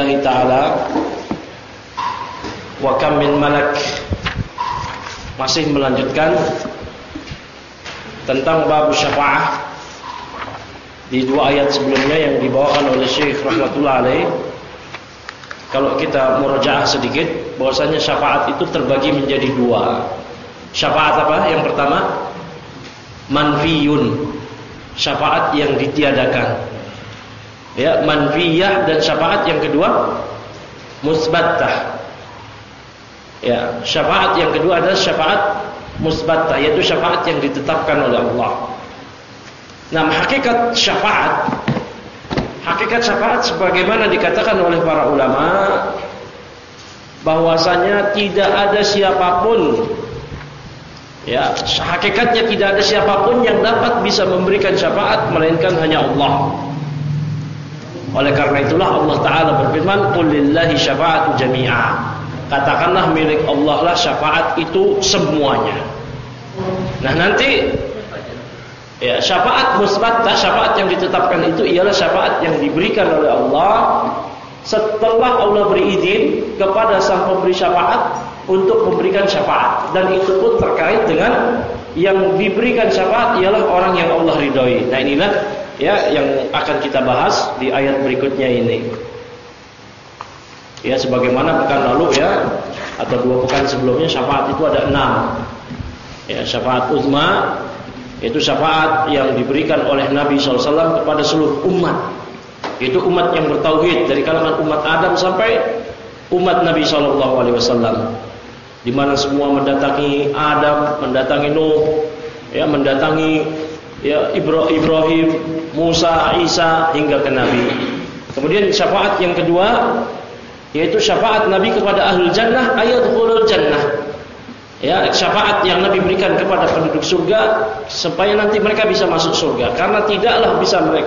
Ta'ala wa kam min malak. Masih melanjutkan tentang bab syafa'ah di dua ayat sebelumnya yang dibawakan oleh Syekh rahmatullah alaih. Kalau kita murajaah sedikit, bahwasanya syafaat itu terbagi menjadi dua. Syafaat apa? Yang pertama, manfiyun, syafaat yang ditiadakan. Ya, manfiyah. Dan syafaat yang kedua, musbattah. Ya, syafaat yang kedua adalah syafaat musbattah, yaitu syafaat yang ditetapkan oleh Allah. Nah, hakikat syafaat sebagaimana dikatakan oleh para ulama, bahwasanya tidak ada siapapun, ya, hakikatnya tidak ada siapapun yang dapat bisa memberikan syafaat melainkan hanya Allah. Oleh karena itulah Allah Ta'ala berfirman, qul lillahi syafa'atu jami'a. Katakanlah milik Allah lah syafaat itu semuanya. Nah, nanti ya, syafaat musbattah, syafaat yang ditetapkan itu ialah syafaat yang diberikan oleh Allah setelah Allah beri izin kepada sang pemberi syafaat untuk memberikan syafaat. Dan itu pun terkait dengan yang diberikan syafaat ialah orang yang Allah ridhoi. Nah, inilah ya yang akan kita bahas di ayat berikutnya ini. Ya, sebagaimana pekan lalu ya, atau 2 pekan sebelumnya, syafaat itu ada 6. Ya, syafaat uzma, yaitu syafaat yang diberikan oleh Nabi SAW kepada seluruh umat. Itu umat yang bertauhid, dari kalangan umat Adam sampai umat Nabi SAW, di mana semua mendatangi Adam, mendatangi Nuh, ya, mendatangi ya Ibrahim, Musa, Isa hingga ke Nabi. Kemudian syafaat yang kedua, yaitu syafaat Nabi kepada ahlul jannah ayadkhulul jannah. Ya, syafaat yang Nabi berikan kepada penduduk surga supaya nanti mereka bisa masuk surga. Karena tidaklah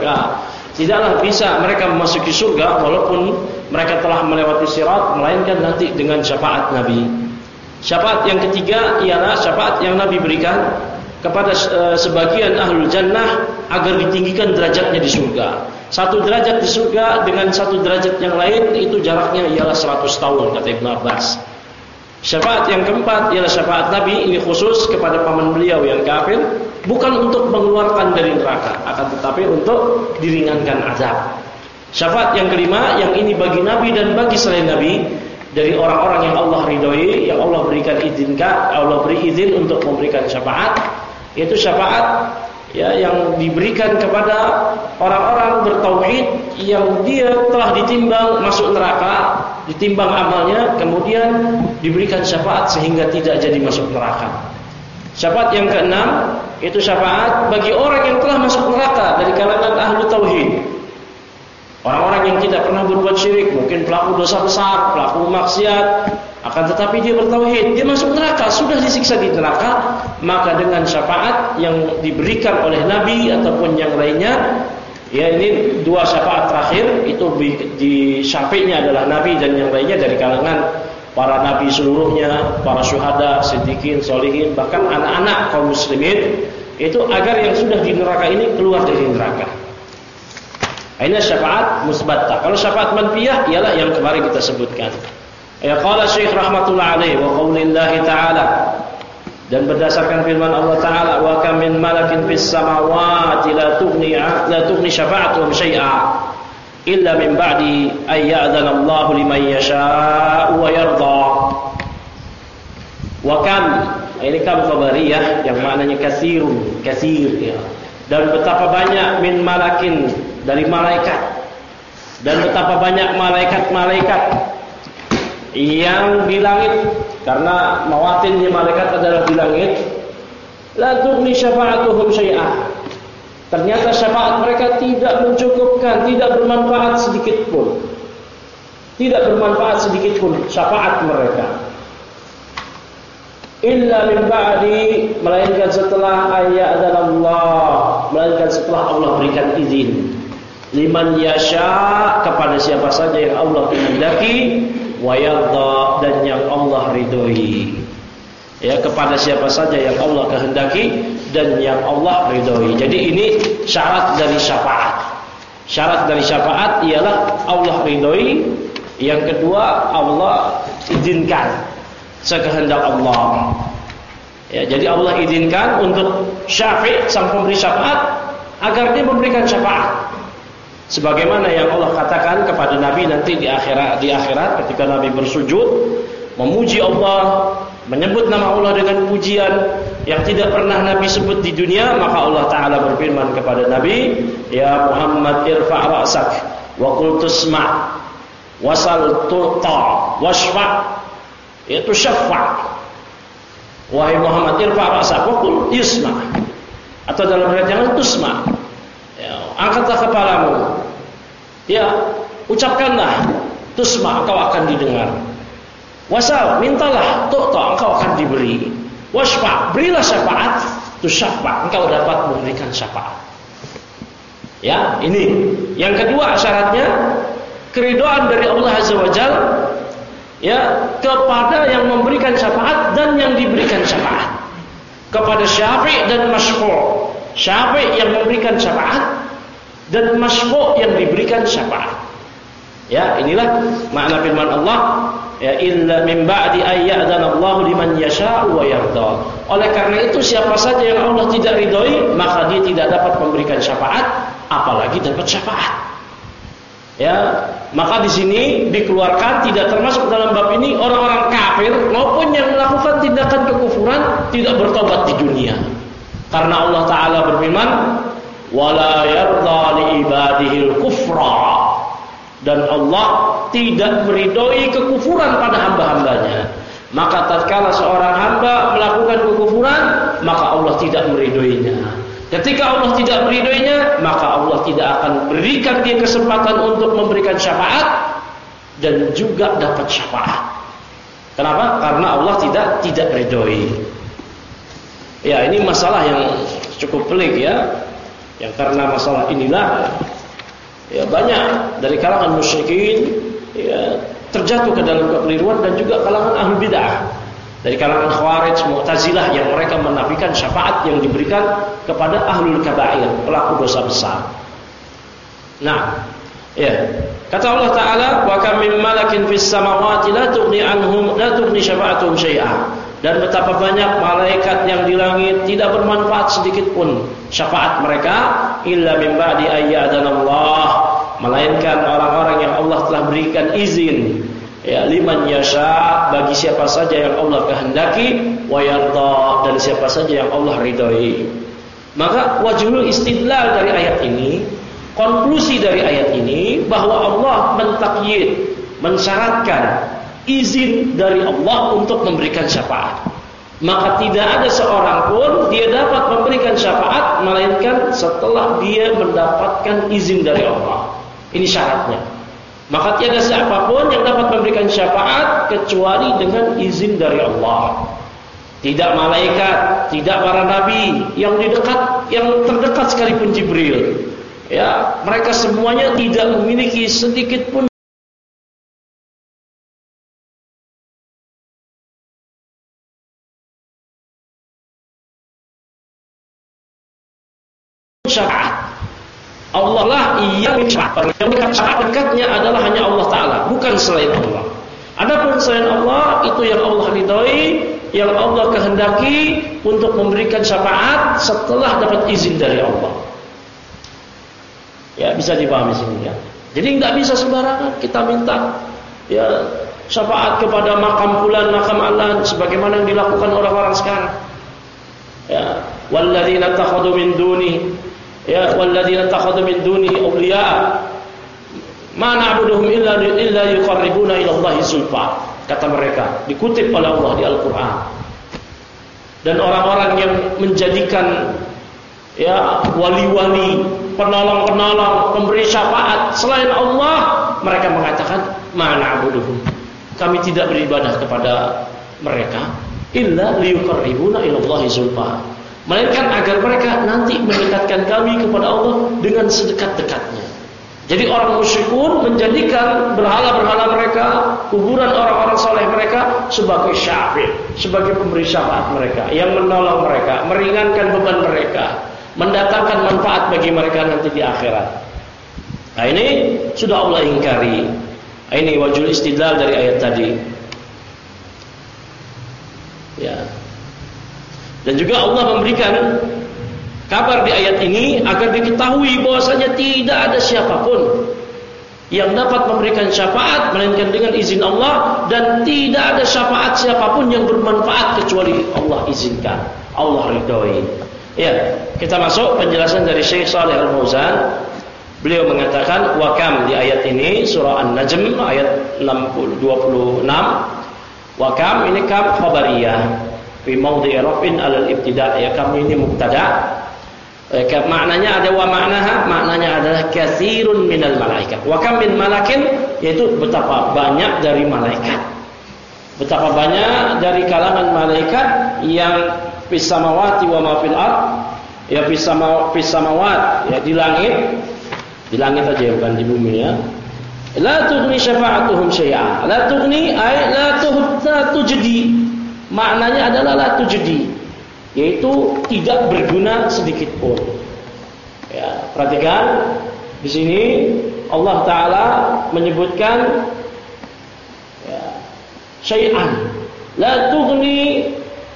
bisa mereka memasuki surga walaupun mereka telah melewati sirat, melainkan nanti dengan syafaat Nabi. Syafaat yang ketiga ialah syafaat yang Nabi berikan kepada sebagian ahlul jannah agar ditinggikan derajatnya di surga. 1 derajat di surga dengan 1 derajat yang lain itu jaraknya ialah 100 tahun, kata Ibn Abbas. Syafaat yang keempat ialah syafaat Nabi, ini khusus kepada paman beliau yang kafir, bukan untuk mengeluarkan dari neraka, akan tetapi untuk diringankan azab. Syafaat yang kelima, yang ini bagi Nabi dan bagi selain Nabi, dari orang-orang yang Allah ridhoi, yang Allah beri izin untuk memberikan syafaat, yaitu syafaat ya yang diberikan kepada orang-orang bertauhid yang dia telah ditimbang masuk neraka, ditimbang amalnya, kemudian diberikan syafaat sehingga tidak jadi masuk neraka. Syafaat yang keenam, itu syafaat bagi orang yang telah masuk neraka dari kalangan ahlu tauhid. Orang-orang yang tidak pernah berbuat syirik, mungkin pelaku dosa besar, pelaku maksiat, akan tetapi dia bertauhid, dia masuk neraka, sudah disiksa di neraka, maka dengan syafaat yang diberikan oleh Nabi ataupun yang lainnya, ya ini 2 syafaat terakhir, itu di syafi'nya adalah Nabi dan yang lainnya dari kalangan para nabi seluruhnya, para syuhada, siddiqin, sholihin, bahkan anak-anak kaum muslimin, itu agar yang sudah di neraka ini keluar dari neraka. Ini syafaat musbattah. Kalau syafaat manfiyah ialah yang kemarin kita sebutkan. Ya, qala Syekh rahmatullah alaih wa qaulillahi ta'ala, dan berdasarkan firman Allah Ta'ala, wa kam min malakin fis samawati la tughni syafa'atuhum syai'a illa min ba'di ay ya'dhana Allahu liman yasha'u wa yarda. Wa kam, ini kam khabariyah yang maknanya kasir ya. Dan betapa banyak min malakin, dari malaikat, dan betapa banyak malaikat-malaikat yang di langit, karena mawatinnya malaikat adalah di langit, la tughni syafa'atuhum syai'ah, ternyata syafaat mereka tidak mencukupkan, tidak bermanfaat sedikit pun, syafaat mereka, illa min ba'di, melainkan setelah Allah, melainkan setelah Allah berikan izin, liman yasha, kepada siapa saja yang Allah kehendaki, wa yarda, dan yang Allah ridhoi. Ya, kepada siapa saja yang Allah kehendaki dan yang Allah ridhoi. Jadi ini syarat dari syafaat. Syarat dari syafaat ialah Allah ridhoi Yang kedua, Allah izinkan sekehendak Allah. Ya, jadi Allah izinkan untuk syafi' sang pemberi syafaat agar dia memberikan syafaat. Sebagaimana yang Allah katakan kepada Nabi nanti di akhirat ketika Nabi bersujud memuji Allah, menyebut nama Allah dengan pujian yang tidak pernah Nabi sebut di dunia, maka Allah Ta'ala berfirman kepada Nabi, ya Muhammad irfa' ra'sak wa qul tusma' wasal tu'ta washfa', yaitu syafa'. Wahai Muhammad irfa' ra'sak wa qul yusma', atau dalam riwayat yang tusma', ya, angkatlah kepalamu, ya ucapkanlah, tusma', engkau akan didengar. Wasal, mintalah, tu'ta, engkau akan diberi. Washfa', berilah syafaat, tusyafa', engkau dapat memberikan syafaat. Ya, ini. Yang kedua syaratnya keridhaan dari Allah Azza wa Jalla, ya, kepada yang memberikan syafaat dan yang diberikan syafaat. Kepada syafi' dan masyfu'. Syafi' yang memberikan syafaat dan masyfu' yang diberikan syafaat. Ya, inilah makna firman Allah, ya illa min ba'di ayyadana-Allahu liman yasha'u wa yarda. Oleh karena itu siapa saja yang Allah tidak ridhoi, maka dia tidak dapat memberikan syafaat, apalagi dapat syafaat. Ya, maka di sini dikeluarkan tidak termasuk dalam bab ini orang-orang kafir maupun yang melakukan tindakan kekufuran tidak bertobat di dunia. Karena Allah Ta'ala berfirman, wala yarda li ibadihil kufra, dan Allah tidak meridhoi kekufuran pada hamba-hambanya. Maka tatkala seorang hamba melakukan kekufuran, maka Allah tidak meridhoinya. Ketika Allah tidak meridhoinya, maka Allah tidak akan berikan dia kesempatan untuk memberikan syafaat dan juga dapat syafaat. Kenapa? Karena Allah tidak ridhoi. Ya, ini masalah yang cukup pelik ya. Yang karena masalah inilah ya banyak dari kalangan musyrikin ya terjatuh ke dalam kekeliruan, dan juga kalangan ahli bidah dari kalangan Khawarij, Mu'tazilah yang mereka menafikan syafaat yang diberikan kepada ahlul kabair, pelaku dosa besar. Nah, ya, kata Allah Ta'ala, wa kam min malakin fis samawati la tughni syafa'atuhum syai'a. Dan betapa banyak malaikat yang di langit tidak bermanfaat sedikit pun syafaat mereka, illa min ba'di ayyadana-Allah, melainkan orang-orang yang Allah telah berikan izin, ya liman yasha, bagi siapa saja yang Allah kehendaki, wa yarda, dan siapa saja yang Allah ridhoi. Maka wajhul istidlal dari ayat ini, konklusi dari ayat ini, bahwa Allah mentaqyid, mensyaratkan izin dari Allah untuk memberikan syafaat. Maka tidak ada seorang pun dia dapat memberikan syafaat melainkan setelah dia mendapatkan izin dari Allah. Ini syaratnya. Maka tiada siapapun yang dapat memberikan syafaat kecuali dengan izin dari Allah. Tidak malaikat, tidak para nabi yang terdekat sekalipun Jibril. Ya, mereka semuanya tidak memiliki sedikit pun syafaat. Allah lah yang syafaat. Yang dekatnya adalah hanya Allah Ta'ala, bukan selain Allah. Adapun selain Allah, itu yang Allah ridhoi, yang Allah kehendaki untuk memberikan syafaat setelah dapat izin dari Allah. Ya, bisa dipahami sini ya. Jadi enggak bisa sembarangan kita minta ya syafaat kepada makam fulan, makam alan, sebagaimana yang dilakukan orang-orang sekarang. Ya, walladzina takhadhu min duni, ya walladzina takhadhu min duni awliya ma na'buduhum illa yuqarribuna ila Allahi zulfa, kata mereka, dikutip oleh Allah di Al-Qur'an. Dan orang-orang yang menjadikan ya wali-wali, penolong-penolong, pemberi syafaat selain Allah, mereka mengatakan ma na'buduhum, kami tidak beribadah kepada mereka illa liyuqarribuna ila Allahi zulfa, melainkan agar mereka nanti mendekatkan kami kepada Allah dengan sedekat-dekatnya. Jadi orang musyrikun menjadikan berhala-berhala mereka, kuburan orang-orang soleh mereka sebagai syafi', sebagai pemberi syafaat mereka, yang menolong mereka, meringankan beban mereka, mendatangkan manfaat bagi mereka nanti di akhirat. Nah, ini sudah Allah ingkari. Ini wajhul istidlal dari ayat tadi. Ya. Dan juga Allah memberikan kabar di ayat ini agar diketahui bahwasanya tidak ada siapapun yang dapat memberikan syafaat melainkan dengan izin Allah, dan tidak ada syafaat siapapun yang bermanfaat kecuali Allah izinkan, Allah ridhoi. Ya, kita masuk penjelasan dari Syekh Shalih Al-Fauzan. Beliau mengatakan wakam di ayat ini surah An-Najm ayat 26. Wakam ini kam khabariyah fi maudhi'i rafin 'alal ibtida'. Ya, kam ini mubtada. Maknanya ada wa maknaha, maknanya adalah katsirun minal malaikat. Wa kam min malakin, yaitu betapa banyak dari malaikat. Betapa banyak dari kalangan malaikat yang fis samawati wa ma fil ard. Ya fis samawat, ya di langit. Di langit aja, bukan di bumi ya. La tughni syafa'atuhum syai'a. La tughni ay la tujdi. Maknanya adalah la tujdi, yaitu tidak berguna sedikit pun. Ya, perhatikan di sini Allah Taala menyebutkan ya, syai'an. La tughni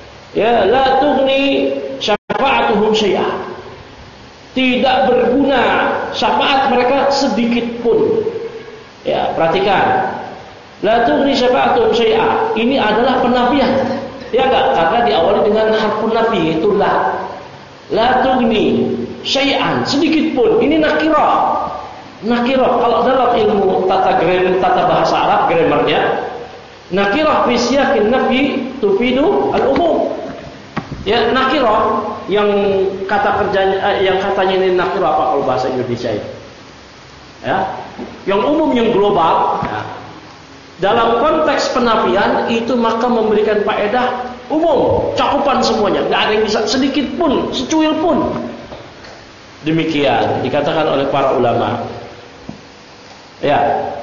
syafa'atuhum syai'a. Tidak berguna syafaat mereka sedikit pun. Ya, perhatikan. La tughni syafa'atuhum syai'a. Ini adalah penafian. Ya enggak? Karena diawali dengan harfun nafi, itu la. La tughni syai'an, sedikit pun. Ini nakirah. Nakirah kalau dalam ilmu tata bahasa Arab, grammarnya, nakirah fi siyaqin nafi tufidu al-umum. Ya, nakirah yang kata kerjanya yang katanya ini nakirah apa kalau bahasa Indonesia itu? Ya. Yang umum, yang global, ya. Dalam konteks penafian itu maka memberikan faedah umum, cakupan semuanya, enggak ada yang bisa sedikit pun, secuil pun. Demikian dikatakan oleh para ulama. Ya.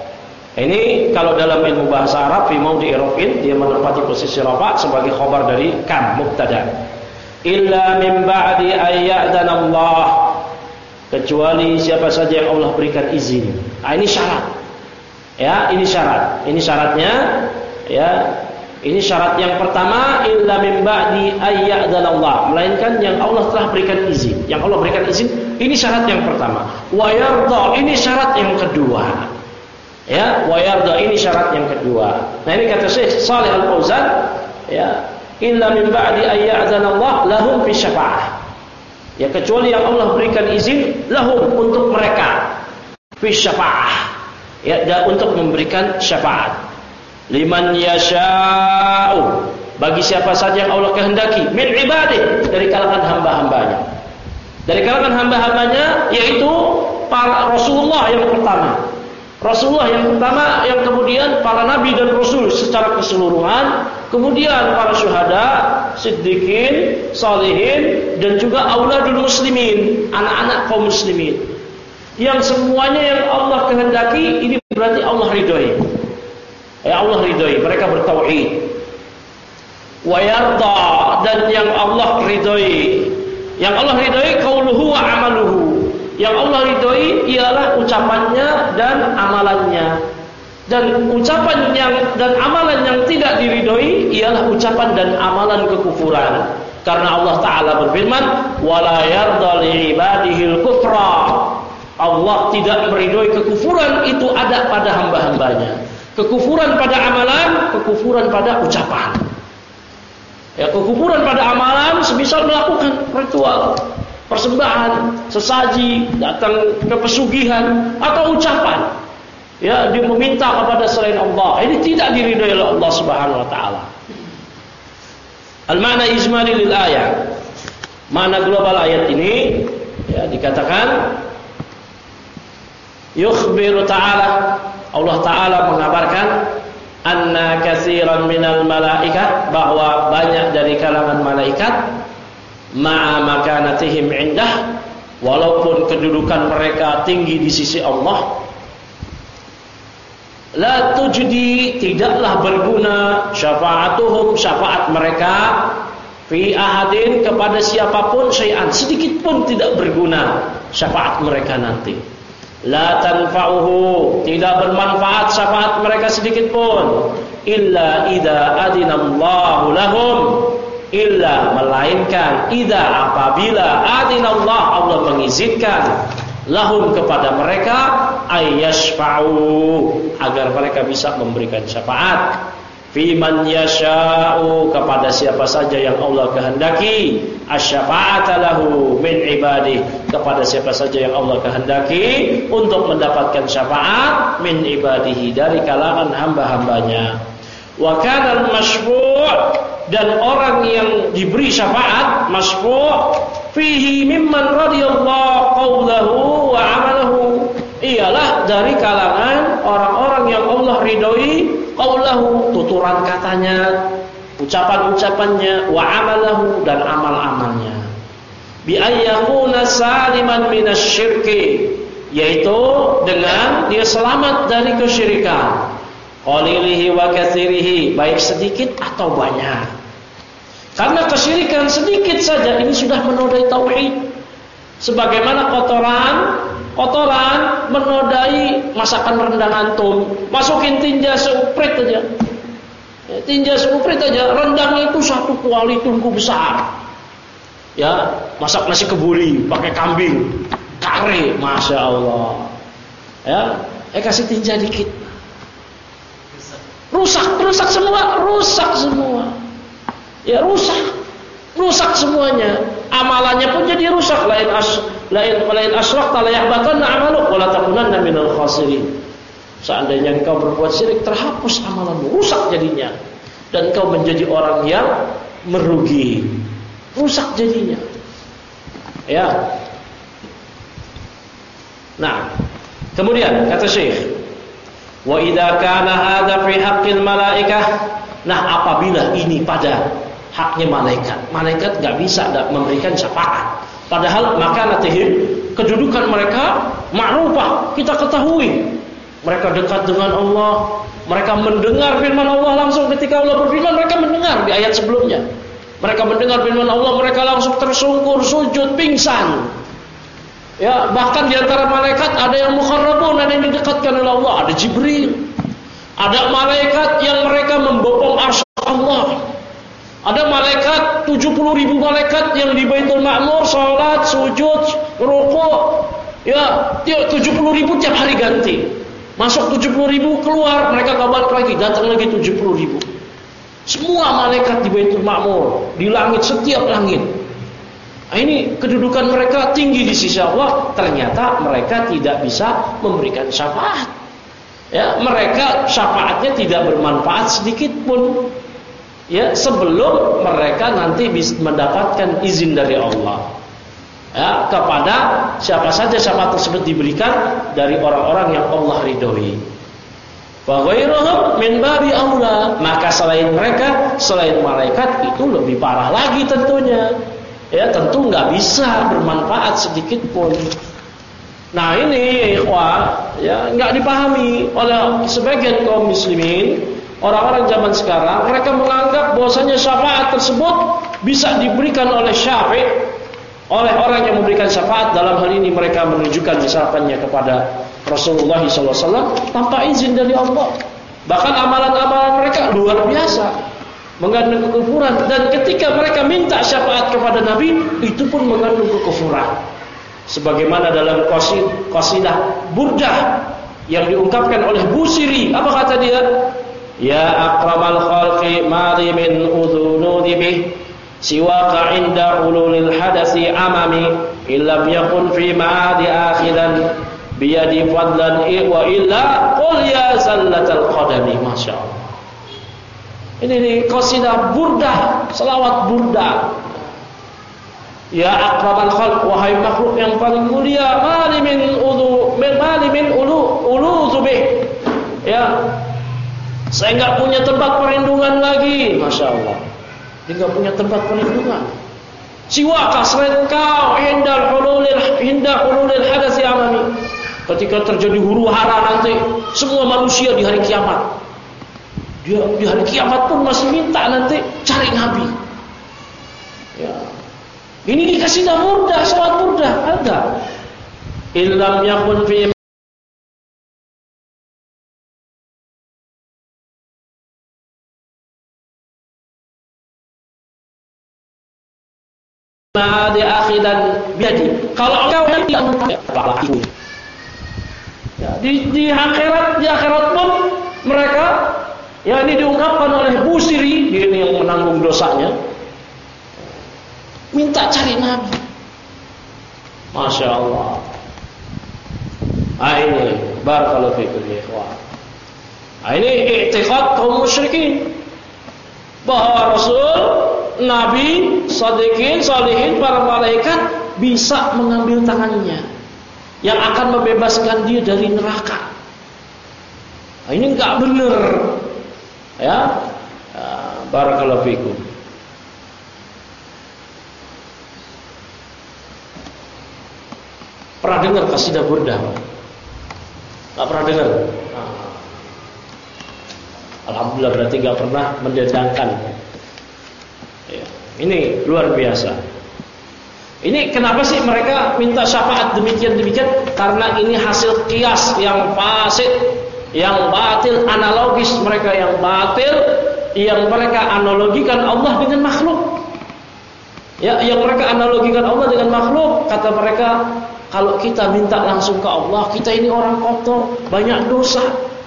Ini kalau dalam ilmu bahasa Arab fi maudhi'i rafin, dia menempati posisi rafa sebagai khabar dari kam, mubtada. Illa min ba'di ayyadana Allah, kecuali siapa saja yang Allah berikan izin. Nah, ini syarat. Ya, ini syarat. Ini syaratnya, ya. Ini syarat yang pertama, illa min ba'di ayyadana Allah, melainkan yang Allah telah berikan izin. Yang Allah berikan izin, ini syarat yang pertama. Wa yarda, ini syarat yang kedua. Ya, wa yarda, ini syarat yang kedua. Nah, ini kata Syekh Shalih Al-Fauzan, ya, illa min ba'di ayyadana Allah lahum fi syafa'ah. Ya, kecuali yang Allah berikan izin lahum, untuk mereka, fi syafa'ah. Ya, dan untuk memberikan syafaat. Liman yasha'u, bagi siapa saja yang Allah kehendaki, min ibadih, dari kalangan hamba-hambanya. Dari kalangan hamba-hambanya yaitu para Rasulullah yang pertama. Rasulullah yang pertama, yang kemudian para nabi dan rasul secara keseluruhan, kemudian para syuhada, siddiqin, salihin, dan juga auladul muslimin, anak-anak kaum muslimin. Yang semuanya yang Allah kehendaki, ini berarti Allah ridhoi. Ya, Allah ridhoi, mereka bertauhid. Wa yarda, dan yang Allah ridhoi. Yang Allah ridhoi qauluhu wa amaluhu. Yang Allah ridhoi ialah ucapannya dan amalannya. Dan ucapan dan amalan yang tidak diridhoi ialah ucapan dan amalan kekufuran. Karena Allah Ta'ala berfirman, wala yarda li ibadihil kufra. Allah tidak meridhoi kekufuran, itu ada pada hamba-hambanya. Kekufuran pada amalan, kekufuran pada ucapan. Ya, kekufuran pada amalan semisal melakukan ritual, persembahan, sesaji, datang ke pesugihan, atau ucapan, ya, dia meminta kepada selain Allah. Ini tidak diridhai oleh Allah Subhanahu wa taala. Al-ma'na ijmali lil ayat. Makna global ayat ini, ya, dikatakan yukhbiru ta'ala, Allah Ta'ala mengabarkan anna katsiran minal malaikah, bahwa banyak dari kalangan malaikat, ma'a makanatihim indah, walaupun kedudukan mereka tinggi di sisi Allah, la tujdi, tidaklah berguna, syafa'atuhum, syafaat mereka, fi ahadin, kepada siapapun, syai'an, sedikit pun tidak berguna syafaat mereka nanti. La tanfa'uhu, tidak bermanfaat syafaat mereka sedikit pun. Illa idza adinallahu lahum, illa melainkan idza apabila adinallah Allah mengizinkan lahum kepada mereka ayyashfa'u agar mereka bisa memberikan syafaat fi man yasha'u kepada siapa saja yang Allah kehendaki, asy-syafa'ata lahu min ibadihi kepada siapa saja yang Allah kehendaki untuk mendapatkan syafaat min ibadihi dari kalangan hamba-hambanya. Wa kana al-masyfu' dan orang yang diberi syafaat masyfu' fihi mimman radiyallahu qawlahu wa amalahu, ialah dari kalangan orang-orang yang Allah ridhoi qawlahu tuturan katanya, ucapan-ucapannya, wa amalahu dan amal-amalnya. Bi ayyakuna saliman minasyirki, yaitu dengan dia selamat dari kesyirikan, qalilihi wa katsirihi, baik sedikit atau banyak. Karena kesyirikan sedikit saja ini sudah menodai tauhid. Sebagaimana kotoran menodai masakan rendang antum. Masukin tinja seuprit aja. Tinja seuprit aja, rendang itu satu kuali tungku besar. Ya, masak nasi kebuli pakai kambing, kare, masya Allah. Ya, kasih tinja dikit. Rusak semua. Ya rusak semuanya. Amalannya pun jadi rusak. Lain asyrakta la yahbatanna amaluk wa la takunanna minal khasirin. Seandainya engkau berbuat syirik, terhapus amalanmu, rusak jadinya, dan engkau menjadi orang yang merugi. Rusak jadinya. Ya. Nah, kemudian kata Syekh, wa idza kana hadza fi haqqil malaikah. Nah, apabila ini pada haknya malaikat enggak bisa memberikan syafaat. Padahal makanatihim, kedudukan mereka ma'rufah, kita ketahui. Mereka dekat dengan Allah, mereka mendengar firman Allah langsung ketika Allah berfirman, mereka mendengar di ayat sebelumnya. Mereka mendengar firman Allah, mereka langsung tersungkur, sujud, pingsan. Ya, bahkan di antara malaikat ada yang mukharrabun, ada yang didekatkan oleh Allah, ada Jibril. Ada malaikat yang mereka membopong arsy Allah. Ada malaikat 70.000 malaikat yang di Baitul Ma'mur salat, sujud, rukuk. Ya, 70.000 tiap hari ganti. Masuk 70.000, keluar, mereka enggak balik lagi, datang lagi 70.000. Semua malaikat di Baitul Ma'mur, di langit, setiap langit. Nah, ini kedudukan mereka tinggi di sisi Allah. Ternyata mereka tidak bisa memberikan syafaat. Ya, mereka syafaatnya tidak bermanfaat sedikit pun. Ya, sebelum mereka nanti bisa mendapatkan izin dari Allah. Ya, kepada siapa saja syafaat tersebut diberikan dari orang-orang yang Allah ridhoi. Wa ghairuhum min babi aula, maka selain mereka, selain malaikat itu lebih parah lagi tentunya. Ya, tentu enggak bisa bermanfaat sedikit pun. Nah, ini ikhwah, ya enggak dipahami oleh sebagian kaum muslimin. Orang-orang zaman sekarang, mereka menganggap bahwasanya syafaat tersebut bisa diberikan oleh syafi', oleh orang yang memberikan syafaat. Dalam hal ini mereka menunjukkan misalkannya kepada Rasulullah SAW tanpa izin dari Allah. Bahkan amalan-amalan mereka luar biasa, mengandung kekufuran. Dan ketika mereka minta syafaat kepada Nabi, itu pun mengandung kekufuran. Sebagaimana dalam qasidah Burdah yang diungkapkan oleh Busiri, apa kata dia? Ya akramal khalqi mari min udhunudi bih siwaka inda ululil hadasi amami illam yakun fi ma'adi akhiran biyadi fadlan wa illa qul ya zallatal qadami. Masya Allah. Ini qasidah Burdah, selawat Burdah. Ya akramal khalq, wahai makhluk yang paling mulia, mali min ulu zubih. Ya, saya enggak punya tempat perlindungan lagi. Masya Allah, dia enggak punya tempat perlindungan. Siwaka selain engkau, hinda hululil hadasi amami. Ketika terjadi huru hara nanti, semua manusia di hari kiamat, dia di hari kiamat pun masih minta nanti cari Nabi. Ya, ini dikasih Burdah, salat Burdah ada. Illam yakun fi ma'adi akhi dan biadi. Kalau engkau tidak pelaku. Ya, di akhirat pun mereka ini diungkapkan oleh Busiri, ini yang menanggung dosanya, minta cari Nabi. Masya Allah. Ini barakallahu fikum ya ikhwan. Ini i'tiqad kaum musyrikin bahwa Rasul, Nabi, Shadiqin, Shalihin, para malaikat bisa mengambil tangannya yang akan membebaskan dia dari neraka. Ini enggak benar. Ya, barakallahu fikum. Pernah dengar qasidah Burdah? Enggak pernah dengar. Alhamdulillah berarti enggak pernah mendedangkan. Ya, ini luar biasa. Ini kenapa sih mereka minta syafaat demikian? Karena ini hasil qiyas yang fasid, yang batil, analogis mereka yang batil, yang mereka analogikan Allah dengan makhluk. Ya, yang mereka analogikan Allah dengan makhluk. Kata mereka, kalau kita minta langsung ke Allah, kita ini orang kotor, banyak dosa.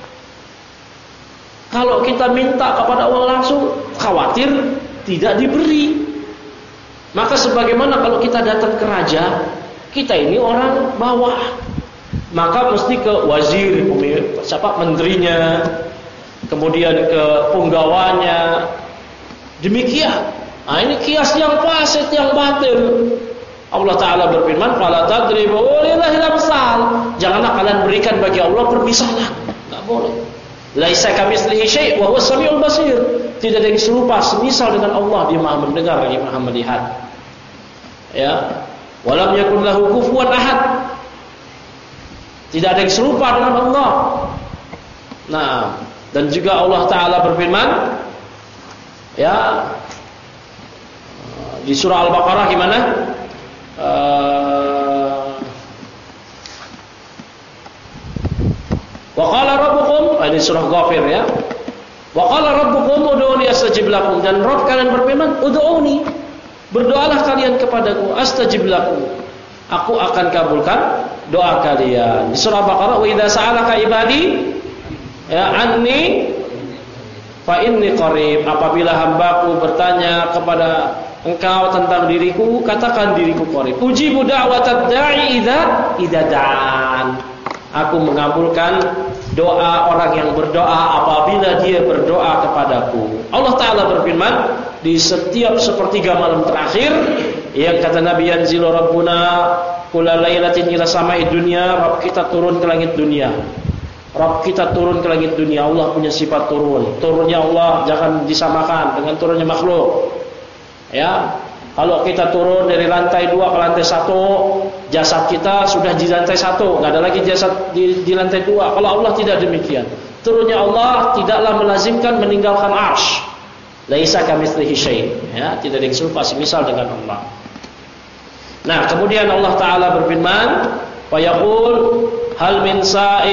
Kalau kita minta kepada Allah langsung, khawatir tidak diberi. Maka sebagaimana kalau kita datang ke raja, kita ini orang bawah, maka mesti ke wazir, menterinya, kemudian ke punggawanya. Demikian. Nah, ini kias yang fasid, yang batil. Allah Ta'ala berfirman, "Fala tadribu lillahil amsal." Janganlah kalian berikan bagi Allah permisalan. Enggak boleh. Laisa kamitslihi syai' wa huwas samiul basir. Tidak ada yang serupa semisal dengan Allah, Dia Maha mendengar, Dia Maha melihat. Ya. Walam yakun lahu kufuwan ahad. Tidak ada yang serupa dengan Allah. Nah, dan juga Allah Ta'ala berfirman, ya, di surah Al-Baqarah gimana? Wa qala rabbukum, ini surah Ghafir ya. Wa qala rabbukum ud'uni astajib lakum, dan Rabb kalian berfirman, ud'uni, berdoalah kalian kepadaku, astajib lakum, aku akan kabulkan doa kalian. Di surah Baqarah, wa idza sa'alaka ibadi ya anni fa inni qarib, apabila hambaku bertanya kepada engkau tentang diriku, katakan diriku qarib. Ujibu da'watad da'i idza da'an. Aku mengabulkan doa orang yang berdoa apabila dia berdoa kepadaku. Allah Ta'ala berfirman di setiap sepertiga malam terakhir, yang kata Nabi, yanzilu rabbuna kulla lailatin ila sama'id dunya, Rabb kita turun ke langit dunia. Rabb kita turun ke langit dunia. Allah punya sifat turun. Turunnya Allah jangan disamakan dengan turunnya makhluk. Ya, kalau kita turun dari lantai 2 ke lantai 1, jasad kita sudah di lantai 1, nggak ada lagi jasad di lantai 2. Kalau Allah tidak demikian. Turunnya Allah tidaklah melazimkan meninggalkan arsy. Laisa kamitslihi syai', ya, tidak ada yang serupa semisal dengan Allah. Nah, kemudian Allah Ta'ala berfirman, wa yaqul hal min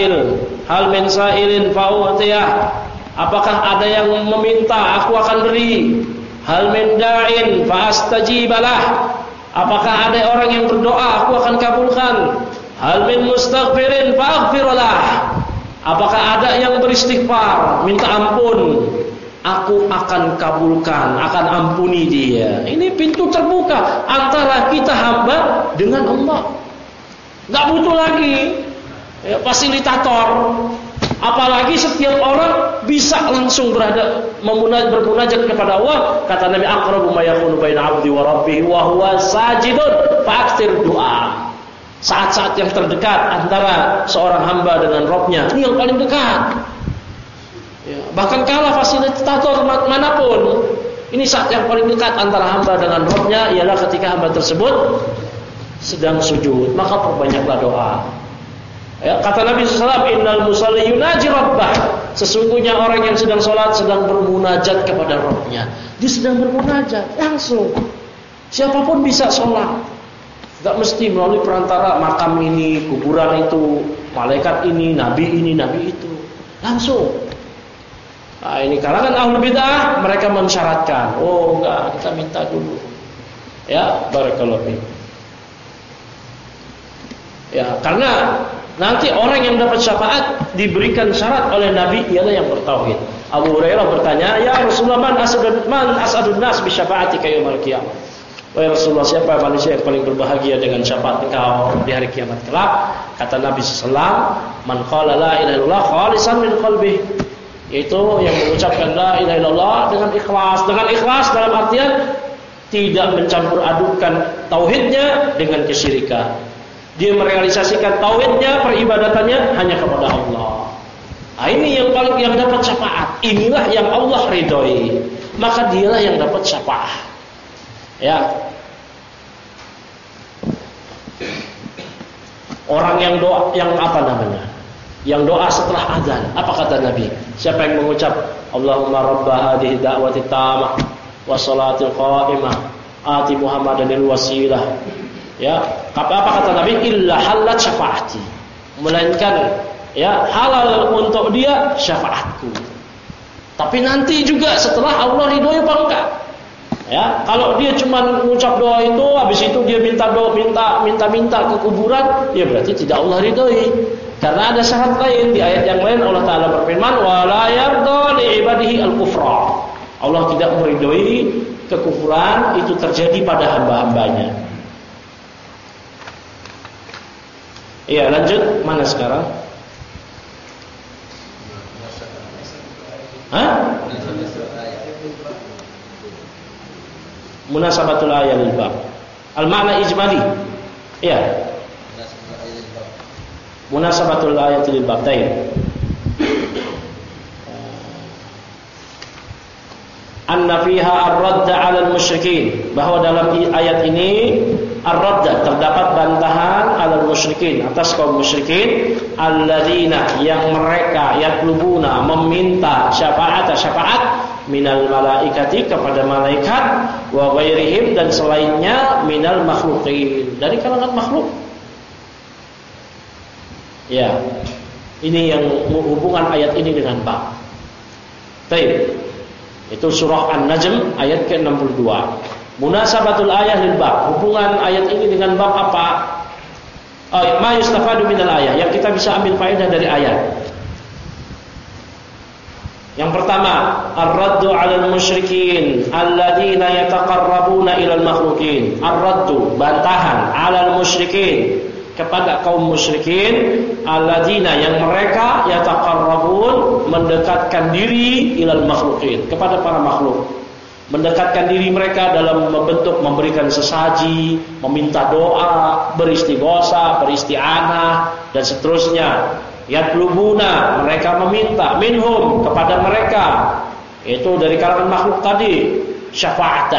sa'ilin fa'utiyah. Apakah ada yang meminta, aku akan beri. Hal min da'in fa'astajibalah. Apakah ada orang yang berdoa, aku akan kabulkan. Hal min mustaghfirin fa'aghfirlah. Apakah ada yang beristighfar, minta ampun, aku akan kabulkan, akan ampuni dia. Ini pintu terbuka antara kita hamba dengan Allah. Enggak butuh lagi fasilitator. Apalagi setiap orang bisa langsung bermunajat kepada Allah. Kata Nabi, aqrabu ma yakunu baina 'abdi wa rabbih wa huwa sajidun fa'aktsir du'a. Saat-saat yang terdekat antara seorang hamba dengan Rabbnya, ini yang paling dekat. Ya, bahkan kalah fasilitator manapun, ini saat yang paling dekat antara hamba dengan Rabbnya ialah ketika hamba tersebut sedang sujud. Maka perbanyaklah doa. Ya, kata Nabi SAW, innal musalli yunaji rabbah. Sesungguhnya orang yang sedang sholat sedang bermunajat kepada Rabbnya. Dia sedang bermunajat langsung. Siapapun bisa sholat. Tidak mesti melalui perantara makam ini, kuburan itu, malaikat ini, nabi itu. Langsung. Nah, ini kalangan ahlul bid'ah, mereka mensyaratkan. Oh enggak, kita minta dulu. Ya, barakallahu fiik. Ya, karena nanti orang yang dapat syafaat diberikan syarat oleh Nabi ialah yang bertauhid. Abu Hurairah bertanya, "Ya Rasulullah, man as'adun nas bi syafa'atika yaumil qiyamah?" Wahai Rasulullah, siapa manusia yang paling berbahagia dengan syafaat engkau di hari kiamat kelak? Kata Nabi sallallahu, "Man qala la ilaha illallah khalisan min qalbihi." Yaitu yang mengucapkan la ilaha illallah dengan ikhlas. Dengan ikhlas dalam artian tidak mencampur adukan tauhidnya dengan kesyirikan. Dia merealisasikan tauhidnya, peribadatannya hanya kepada Allah. Nah, ini yang paling yang dapat syafaat. Inilah yang Allah ridhoi. Maka dialah yang dapat syafaat. Ya. Orang yang doa, yang apa namanya? Yang doa setelah azan. Apa kata Nabi? Siapa yang mengucap Allahumma rabba hadhihi da'wati tamah wa salatil qa'imah ati Muhammadanil wasilah. Ya, apa kata Nabi? Illa halat syafaati. Melainkan ya halal untuk dia syafaatku. Tapi nanti juga setelah Allah ridhoi apa enggak? Ya, kalau dia cuma mengucap doa itu, habis itu dia minta doa, minta ke kuburan, ya berarti tidak Allah ridhoi. Karena ada syarat lain di ayat yang lain Allah Taala berfirman, "Wa la yarda li ibadihi al-kufra." Allah tidak meridhoi kekufuran itu terjadi pada hamba-hambanya. Iya, lanjut mana sekarang? Hah? Munasabatul ayat lil bab. Al-makna ijmali. Iya. Munasabatul ayat lil bab. Baik. Anna fiha ar-radd 'ala al-musyrikin, bahwa dalam ayat ini ar-radd terdapat bantahan 'ala al-musyrikin, atas kaum musyrikin alladzina yang mereka yatlubuna meminta syafaat minal malaikati kepada malaikat wa ghairihim dan selainnya minal makhluqin dari kalangan makhluk. Ya. Ini yang hubungan ayat ini dengan bab. Baik. Itu surah An-Najm ayat ke-62. Munasabatul ayat lil bab. Hubungan ayat ini dengan bab apa? Ma yustafadu minal ayat, yang kita bisa ambil faedah dari ayat. Yang pertama, ar-raddu 'alal musyrikin alladzina yataqarrabuna ilal makhluqin. Ar-raddu, bantahan 'alal musyrikin, kepada kaum musyrikin alladzina yang mereka yataqarrabun mendekatkan diri ilal makhluqin, kepada para makhluk. Mendekatkan diri mereka dalam membentuk memberikan sesaji, meminta doa, beristighosa, beristi'anah dan seterusnya. Yatlubuna, mereka meminta minhum, kepada mereka, itu dari kalangan makhluk tadi, syafaat.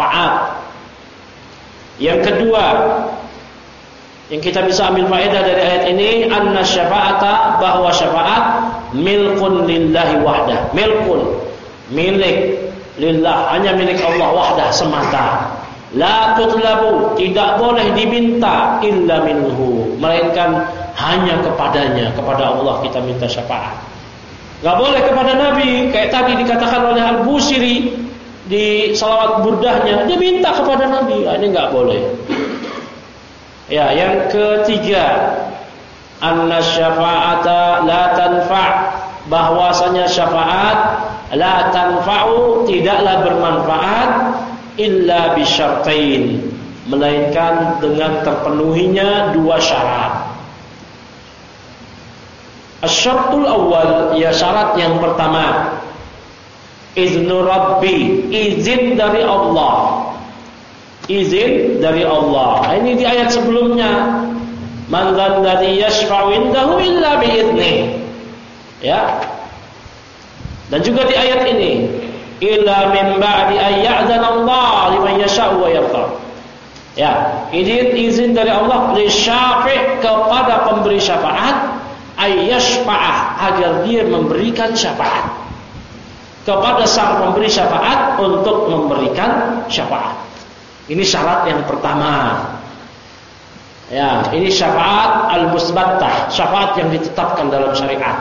Yang kedua yang kita bisa ambil faedah dari ayat ini, anna syafa'ata, bahwa syafaat milkun lillahi wahdah. Milkun, milik lillah, hanya milik Allah wahdah semata. La tutlabu, tidak boleh diminta illa minhu, melainkan hanya kepadanya, kepada Allah kita minta syafaat. Gak boleh kepada Nabi, kayak tadi dikatakan oleh Al-Busiri di salawat burdahnya, dia minta kepada Nabi. Ini gak boleh. Ya, yang ketiga, anna syafa'ata la tanfa', bahwasanya syafaat la tanfa'u, tidaklah bermanfaat illa bisyartain, melainkan dengan terpenuhinya dua syarat. Asy-syartul awal, ya syarat yang pertama, iznu rabbi, izin dari Allah. Izin dari Allah. Ini di ayat sebelumnya, man dzalladzi yashfa'u indahu illa bi'idznih. Ya. Dan juga di ayat ini, illa min ba'di an ya'dzana Allah liman yasha'u wa yarda. Ya, izin dari Allah li syafi', kepada pemberi syafaat, ayyashfa'ah, agar dia memberikan syafaat, kepada sang pemberi syafaat untuk memberikan syafaat. Ini syarat yang pertama. Ya, ini syafaat al-musbattah, syafaat yang ditetapkan dalam syariat.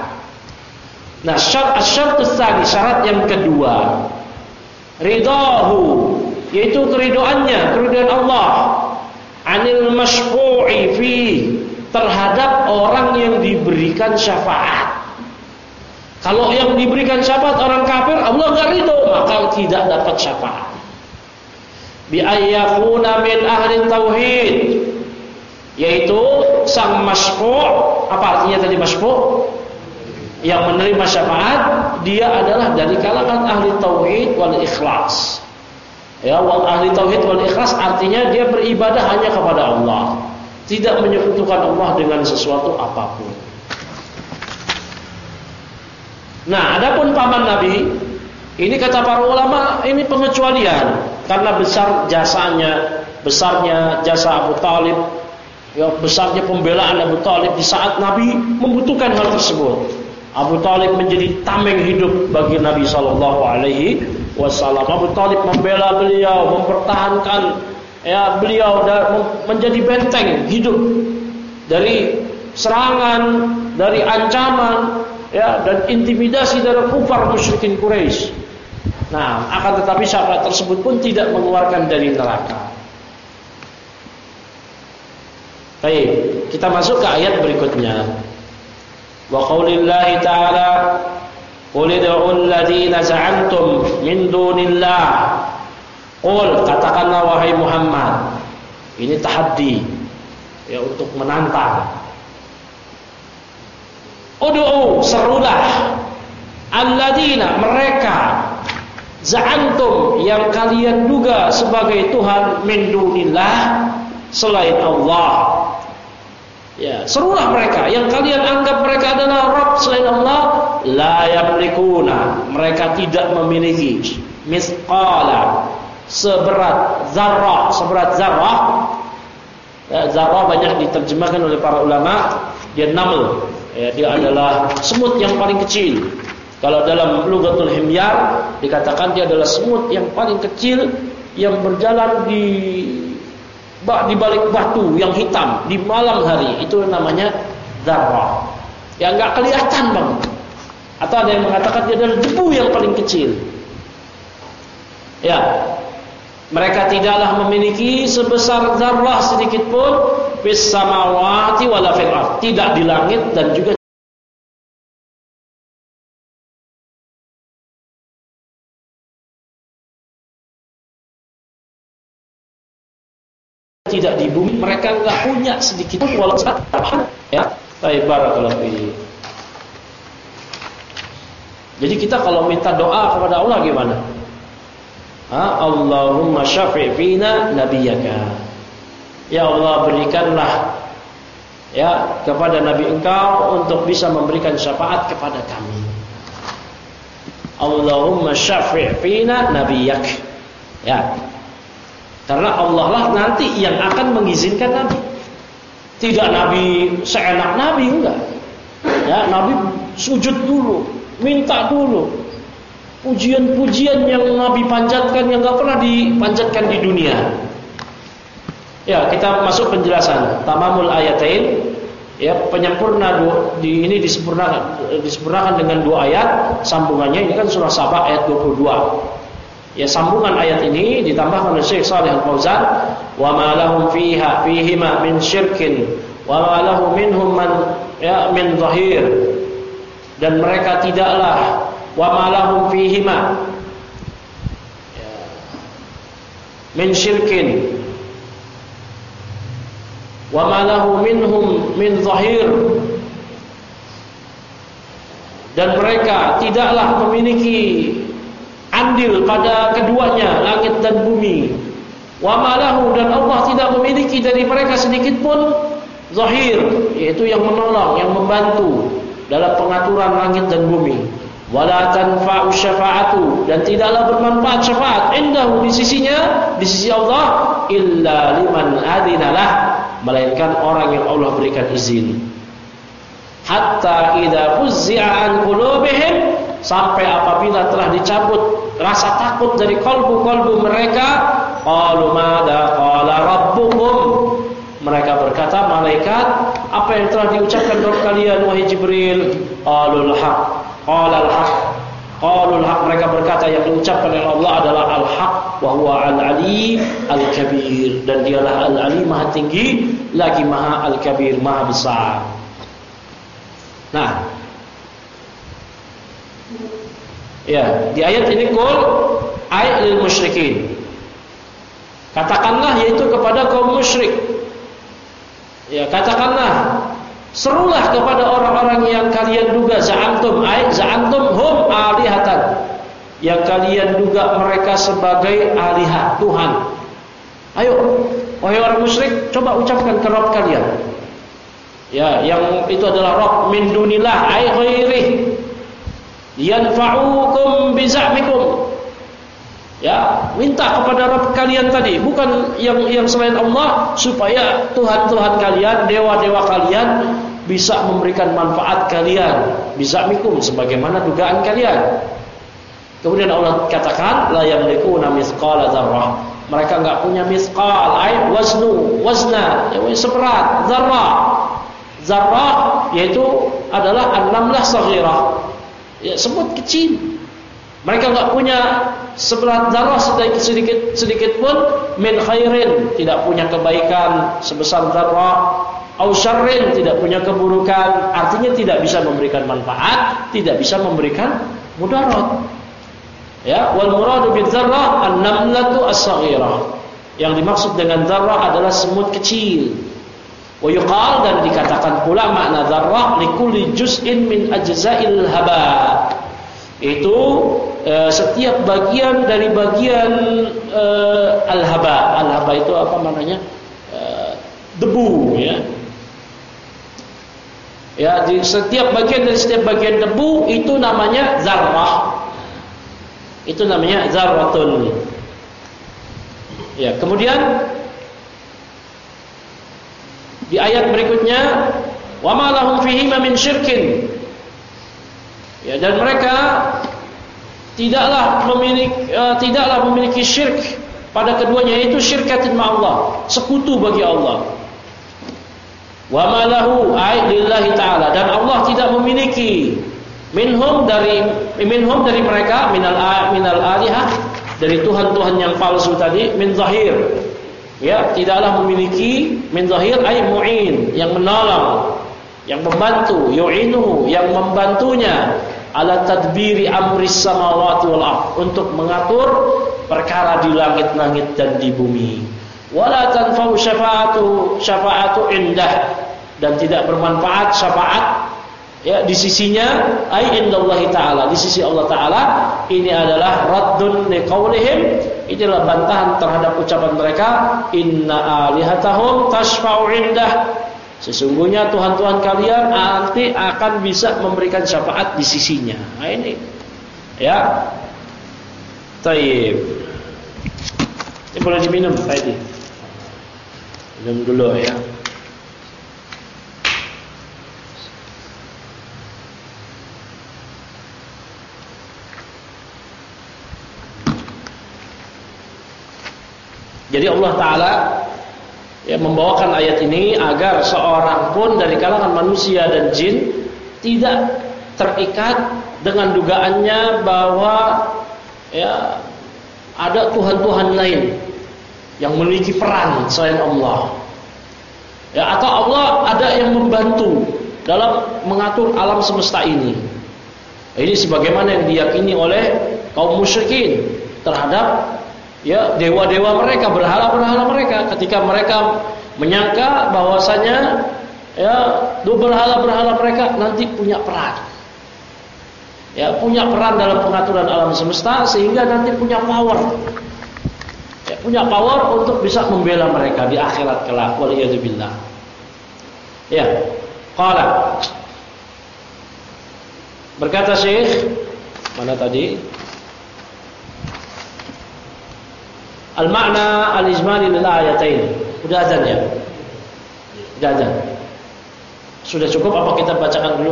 Nah, syarat tsani, syarat yang kedua, ridahu, yaitu keridhaannya, keridhaan Allah. Anil masyfu'i fi, terhadap orang yang diberikan syafaat. Kalau yang diberikan syafaat orang kafir, Allah enggak ridho, maka tidak dapat syafaat. Bi ayyakuna min ahli tauhid, yaitu sang masyfu', apa artinya tadi masyfu'? Yang menerima syafaat, dia adalah dari kalangan ahli tauhid wal ikhlas. Ya, wal ahli tauhid wal ikhlas artinya dia beribadah hanya kepada Allah, tidak menyekutukan Allah dengan sesuatu apapun. Nah, adapun paman Nabi, ini kata para ulama, ini pengecualian karena besar jasanya, besarnya jasa Abu Talib, ya, besarnya pembelaan Abu Talib di saat Nabi membutuhkan hal tersebut. Abu Talib menjadi tameng hidup bagi Nabi Sallallahu Alaihi Wasallam. Abu Talib membela beliau, mempertahankan ya beliau, dan menjadi benteng hidup dari serangan, dari ancaman, ya, dan intimidasi dari kufar musyrikin Quraisy. Nah, akan tetapi syafaat tersebut pun tidak mengeluarkan dari neraka. Baik, kita masuk ke ayat berikutnya. Wa qaulillahi ta'ala, qul ud'ul ladzina za'amtum min dunillah. Qul, katakanlah wahai Muhammad, ini tahaddi, ya, untuk menantang. Ud'u, serulah, alladzina, mereka, za'antum, yang kalian duga sebagai Tuhan, min dunillah, selain Allah. Ya, serulah mereka yang kalian anggap mereka adalah Rabb selain Allah. La yamlikuna, mereka tidak memiliki misqala, seberat zarrah. Ya, zarrah banyak diterjemahkan oleh para ulama, dia naml, ya, dia adalah semut yang paling kecil. Kalau dalam Lughatul Himyar dikatakan dia adalah semut yang paling kecil yang berjalan di balik batu yang hitam di malam hari, itu namanya dzarrah. Yang enggak kelihatan bang. Atau ada yang mengatakan dia adalah debu yang paling kecil. Ya, mereka tidaklah memiliki sebesar dzarrah sedikit pun fis samawati wala fil ardh, tidak di langit dan juga tidak di bumi. Mereka enggak punya sedikit pun walau satu, ya. Baik, barakallahu fiik. Jadi kita kalau minta doa kepada Allah gimana? Allahumma syafi' fina nabiyyaka. Ya Allah, berikanlah ya kepada nabi engkau untuk bisa memberikan syafaat kepada kami. Allahumma syafi' fina nabiyyak. Ya. Karena Allah lah nanti yang akan mengizinkan Nabi. Tidak Nabi seenak Nabi, enggak. Ya, Nabi sujud dulu, minta dulu. Pujian-pujian yang Nabi panjatkan yang enggak pernah dipanjatkan di dunia. Ya, kita masuk penjelasan tamamul ayatain. Ya, penyempurna ini disempurnakan dengan 2 ayat sambungannya. Ini kan surah Saba ayat 22. Ya, sambungan ayat ini ditambahkan oleh Syekh Shalih Al-Fauzan, wa ma lahum fihima min syirkin wa ma lahu minhum min zahir, dan mereka tidaklah wa ma lahum fihima min syirkin wa ma lahu minhum min zahir, dan mereka tidaklah memiliki andil pada keduanya, langit dan bumi. Wa malahu, dan Allah tidak memiliki dari mereka sedikit pun zahir, yaitu yang menolong, yang membantu dalam pengaturan langit dan bumi. Wala tanfa'u syafa'atu, dan tidaklah bermanfaat syafaat indahu, di sisinya, di sisi Allah, illa liman adinalah, melainkan orang yang Allah berikan izin. Hatta idza fuzzi'a an qulubihim, sampai apabila telah dicabut rasa takut dari kalbu-kalbu mereka, qalu madza qala rabbukum, mereka berkata, malaikat, apa yang telah diucapkan Rabb kalian wahai Jibril? Qalul haq, qalal haq, Qaulul haq, mereka berkata yang diucapkan oleh Allah adalah al-haq wa huwa al-ali al-kabir, dan dialah al-ali maha tinggi lagi maha al-kabir maha besar. Nah, ya, di ayat ini qul ay lil musyrikin. Katakanlah, yaitu kepada kaum musyrik. Ya, katakanlah, serulah kepada orang-orang yang kalian duga za'antum hum alihatan, yang kalian duga mereka sebagai alihah, Tuhan. Ayo, wahai orang musyrik, coba ucapkan ke Rabb kalian. Ya, yang itu adalah Rabb min dunillah ay ghairih yanfa'ukum biza'mikum. Ya, minta kepada Rabb kalian tadi, bukan yang selain Allah, supaya Tuhan-Tuhan kalian, dewa-dewa kalian bisa memberikan manfaat kalian, biza'mikum, sebagaimana dugaan kalian. Kemudian Allah katakan la yamlikuna mithqala dzarrah. Mereka enggak punya mithqal, ay wazna, seberat dzarrah. Dzarrah yaitu adalah an-namlah saghirah. Ya, semut kecil. Mereka enggak punya seberat zarah sedikit pun min khairin, tidak punya kebaikan sebesar zarah, au syarrin, tidak punya keburukan, artinya tidak bisa memberikan manfaat, tidak bisa memberikan mudarat. Ya, wal muradu bil zarrah an-namlatu as-saghirah. Yang dimaksud dengan zarrah adalah semut kecil. Wa yuqal, dan dikatakan pula makna zarrah likulli juz'in min ajza'il haba. Itu setiap bagian dari bagian al-haba. Al-haba itu apa maknanya? Debu, ya. Ya, di setiap bagian dari setiap bagian debu itu namanya zarrah. Itu namanya zarratun. Ya, kemudian di ayat berikutnya, wa ma lahum fihi min syirkin. Ya, dan mereka tidaklah memiliki syirik pada keduanya, yaitu syirkatin ma'allah, sekutu bagi Allah. Wa ma lahu ay lillahi ta'ala, dan Allah tidak memiliki minhum dari mereka minal alihah, dari tuhan-tuhan yang palsu tadi, min zahir. Ya, tidaklah memiliki min zahir ay mu'in, yang menolong, yang membantu, yu'inuhu, yang membantunya ala tadbiri amris samawati wal ardh, untuk mengatur perkara di langit-langit dan di bumi. Wala tanfa'u syafa'atu indah, dan tidak bermanfaat syafaat, ya, di sisinya, ai indallahi ta'ala, di sisi Allah Ta'ala. Ini adalah raddun liqaulihim, inilah bantahan terhadap ucapan mereka, inna alihatahum tashfa'u indah, sesungguhnya Tuhan-Tuhan kalian nanti akan bisa memberikan syafaat di sisinya. Nah, ini, ya. Taib. Ini boleh diminum, tadi. Minum dulu, ya. Jadi Allah Ta'ala, ya, membawakan ayat ini agar seorang pun dari kalangan manusia dan jin tidak terikat dengan dugaannya bahwa, ya, ada Tuhan-Tuhan lain yang memiliki peran selain Allah, ya, atau Allah ada yang membantu dalam mengatur alam semesta ini. Ini sebagaimana yang diyakini oleh kaum musyrikin terhadap, ya, dewa-dewa mereka, berhala-berhala mereka, ketika mereka menyangka bahwasanya, ya, berhala-berhala mereka nanti punya peran, ya, punya peran dalam pengaturan alam semesta, sehingga nanti punya power, ya, punya power untuk bisa membela mereka di akhirat kelak. Waliyadzubillah. Ya, qala, berkata Syekh, mana tadi? Al-makna al-ijmali lil ayatain. Udah azan, ya? Udah azan. Sudah cukup apa kita bacakan dulu?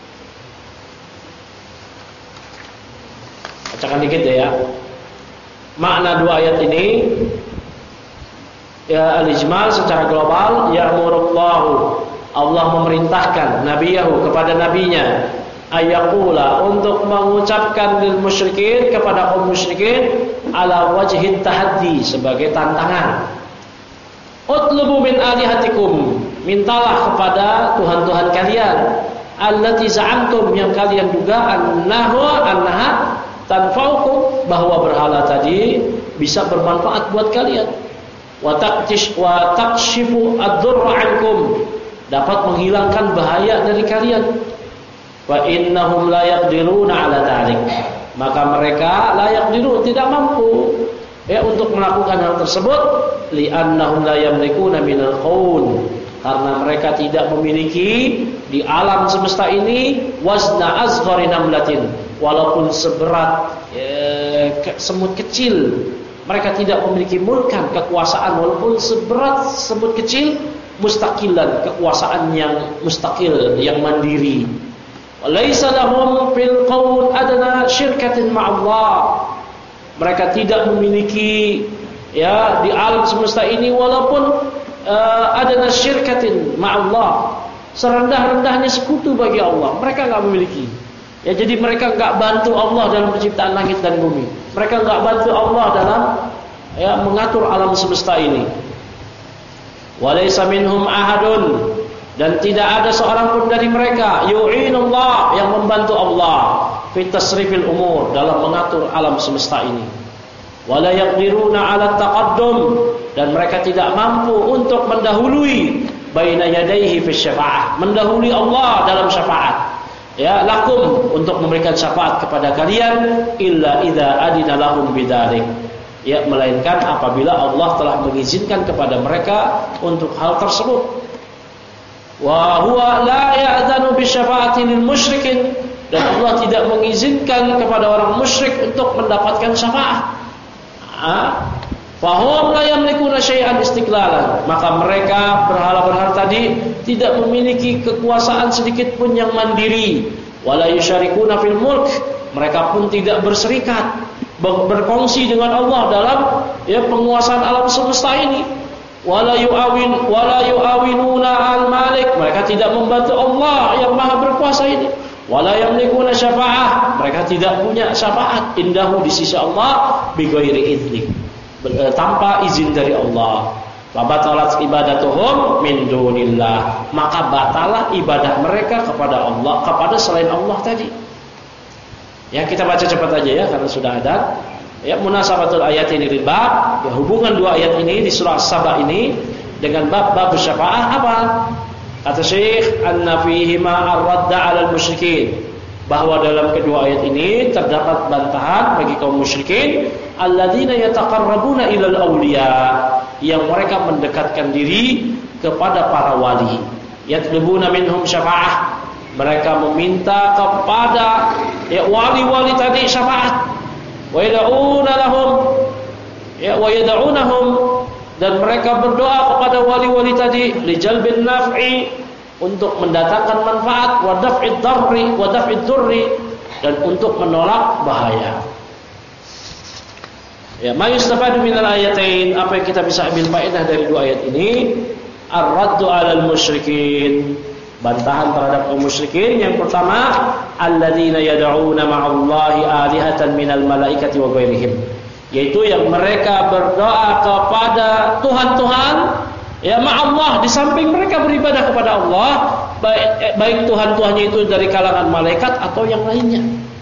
Bacakan dikit deh, ya. Makna dua ayat ini, ya, al-ijmal secara global, ya'murullahu, Allah memerintahkan nabiyahu, kepada nabinya, ayaqula, untuk mengucapkan lil musyrikin, kepada kaum musyrikin, ala wajhit tahaddi, sebagai tantangan. Utlubu min alihatikum, mintalah kepada Tuhan-Tuhan kalian, allati za'amtum, yang kalian duga annaha tanfa'ukum, bahwa berhala tadi bisa bermanfaat buat kalian. Wa takshifu ad-durra 'ankum, dapat menghilangkan bahaya dari kalian. Wa innahum la yaqdiruna 'ala dzalik, maka mereka la yaqdirun, tidak mampu untuk melakukan hal tersebut. Li'annahum la yamlikuna minal qaul, karena mereka tidak memiliki di alam semesta ini wazna azghari namlatin, walaupun seberat semut kecil. Mereka tidak memiliki mulkan, kekuasaan, walaupun seberat semut kecil, mustaqilan, kekuasaan yang mustaqil, yang mandiri. Laisa lahum fil qaul adna syirkatin ma'allah, mereka tidak memiliki di alam semesta ini walaupun adna syirkatin ma'allah, serendah-rendahnya sekutu bagi Allah, mereka enggak memiliki. Jadi mereka enggak bantu Allah dalam penciptaan langit dan bumi. Mereka enggak bantu Allah dalam mengatur alam semesta ini. Walaysa minhum ahadun, dan tidak ada seorang pun dari mereka yu'inullah, yang membantu Allah fi tasrifil umur, dalam mengatur alam semesta ini. Wala yaqdiruna 'ala taqaddum, dan mereka tidak mampu untuk mendahului baina yadayhi fi syafa'ah, mendahului Allah dalam syafaat. Lakum, untuk memberikan syafaat kepada kalian, illa idza adina lahum bidzalik, melainkan apabila Allah telah mengizinkan kepada mereka untuk hal tersebut. Wa huwa la ya'zanu bi syafa'ati lil musyrikin, dan Allah tidak mengizinkan kepada orang musyrik untuk mendapatkan syafaat. Fahum la yamlikuna syai'an istiqlalan, maka mereka berhala-berhala tadi tidak memiliki kekuasaan sedikit pun yang mandiri. Wala yusyarikuna fil mulk, mereka pun tidak berserikat, berkongsi dengan Allah dalam penguasaan alam semesta ini. Wala yu'awinuna al-malik, mereka tidak membantu Allah yang maha berkuasa ini. Wala yamlikuna syafa'ah, mereka tidak punya syafaat indahu, di sisi Allah, bi ghairi idzni, tanpa izin dari Allah. Babatalat ibadatuhum min dunillah, maka batalah ibadah mereka kepada Allah, kepada selain Allah tadi. Kita baca cepat aja karena sudah ada. Munasabatul ayat ini lil bab, hubungan dua ayat ini di surah Saba ini dengan bab syafa'ah apa? Kata Syekh, anna fihi ma ar-radda 'alal musyrikin, bahwa dalam kedua ayat ini terdapat bantahan bagi kaum musyrikin, alladzina yataqarrabuna ilal awliya, yang mereka mendekatkan diri kepada para wali. Yatlubuna minhum syafa'ah, mereka meminta kepada wali-wali tadi syafaat. Wa yad'una lahum wa yad'unahum, dan mereka berdoa kepada wali-wali tadi, lijalbin naf'i, untuk mendatangkan manfaat, wa daf'id durri, dan untuk menolak bahaya. Ma yustafadu minal ayatain, apa yang kita bisa ambil faedah dari dua ayat ini? Ar-raddu 'alal musyrikin, bantahan terhadap kaum musyrikin. Yang pertama, alladzina yad'una ma'allahi alihatan minal malaikati wa ghairihim, yaitu yang mereka berdoa kepada Tuhan-Tuhan ma'allah, di samping mereka beribadah kepada Allah, baik Tuhan-Tuhannya itu dari kalangan malaikat atau yang lainnya.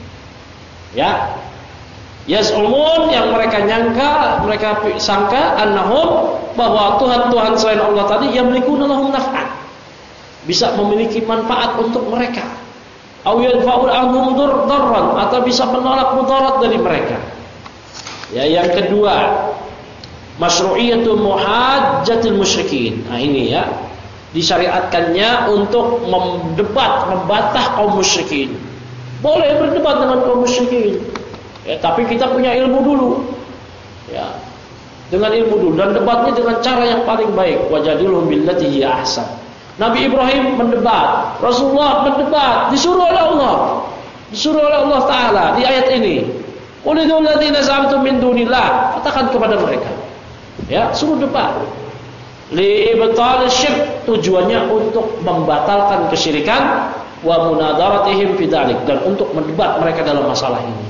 Yas'umun, yang mereka sangka annahum, bahwa Tuhan-Tuhan selain Allah tadi yamlikuna lahum naf'an, bisa memiliki manfaat untuk mereka, aw yadfa'u anhum darran, atau bisa menolak mudarat dari mereka. Yang kedua, masyru'iyatu muhajjatil musyrikin. Ini disyariatkannya untuk membantah kaum musyrikin. Boleh berdebat dengan kaum musyrikin, tapi kita punya ilmu dulu. Dengan ilmu dulu, dan debatnya dengan cara yang paling baik. Wajadilhum billati hiya ahsan. Nabi Ibrahim mendebat, Rasulullah mendebat, disuruh oleh Allah Ta'ala di ayat ini. Qulidul ladzina za'amtum min dunillah, katakan kepada mereka, suruh debat. Li ibtal syirk, tujuannya untuk membatalkan kesyirikan. wa munadaratihim fi dzalik, dan untuk mendebat mereka dalam masalah ini.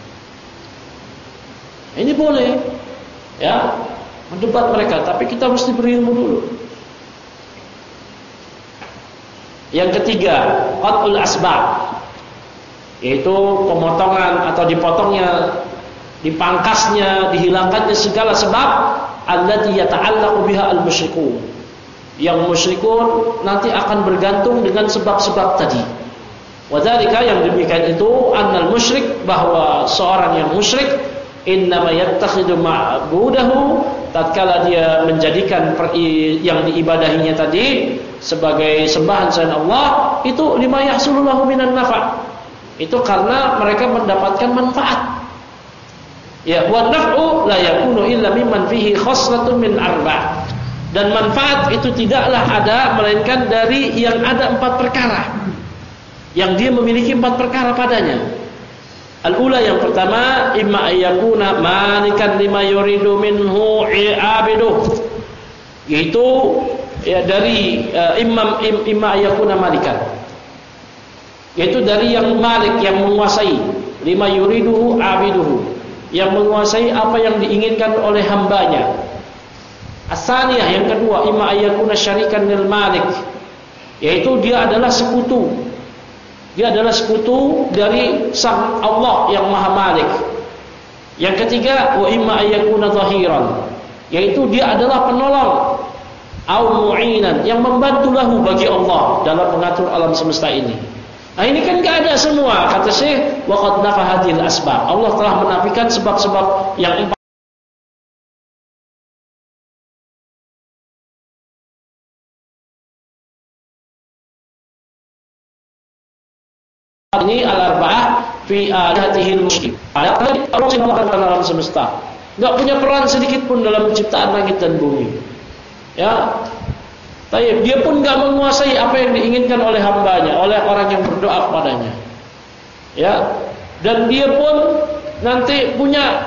Ini boleh, ya, mendebat mereka, tapi kita mesti berilmu dulu. Yang ketiga, qat'ul asbab, yaitu pemotongan atau dipotongnya, dipangkasnya, dihilangkannya segala sebab allati yata'allaqu biha al-musyrikun. Yang musyrikun nanti akan bergantung dengan sebab-sebab tadi. Wadzalika, yang demikian itu, annal musyrik, bahwa seorang yang musyrik innama yattakhidhu ma'budahu, tatkala dia menjadikan yang diibadahinya tadi sebagai sembahan selain Allah, itu lima yahsulu lahu minan nafa', itu karena mereka mendapatkan manfaat. Ya, wa naf'u la yakunu illa mimman fihi khoslatun min arba', dan manfaat itu tidaklah ada melainkan dari yang ada 4 perkara, yang dia memiliki 4 perkara padanya. Al-ula, yang pertama, imma ayyakuna malikan lima yuridu minhu abiduh, yaitu ya dari imma ayyakuna malikan, yaitu dari yang malik, yang menguasai, lima yuriduhu abiduhu, yang menguasai apa yang diinginkan oleh hambanya. As-saniyah, yang kedua, imma ayyakuna syarikan lil malik, yaitu dia adalah sekutu. Dia adalah sekutu dari sang Allah yang Maha Malik. Yang ketiga, wa imma ayyakuna zahiran, yaitu dia adalah penolong, au mu'inan, yang membantu lahu bagi Allah dalam mengatur alam semesta ini. Nah, ini kan enggak ada semua, kata Syekh, wa qad nafahatil asbab. Allah telah menafikan sebab-sebab yang 4 ini al-arba'ah fi adatihil musyrik. Allah dalam semesta enggak punya peran sedikit pun dalam penciptaan langit dan bumi. Ya. Tapi dia pun enggak menguasai apa yang diinginkan oleh hambanya, oleh orang yang berdoa kepadanya. Ya. Dan dia pun nanti punya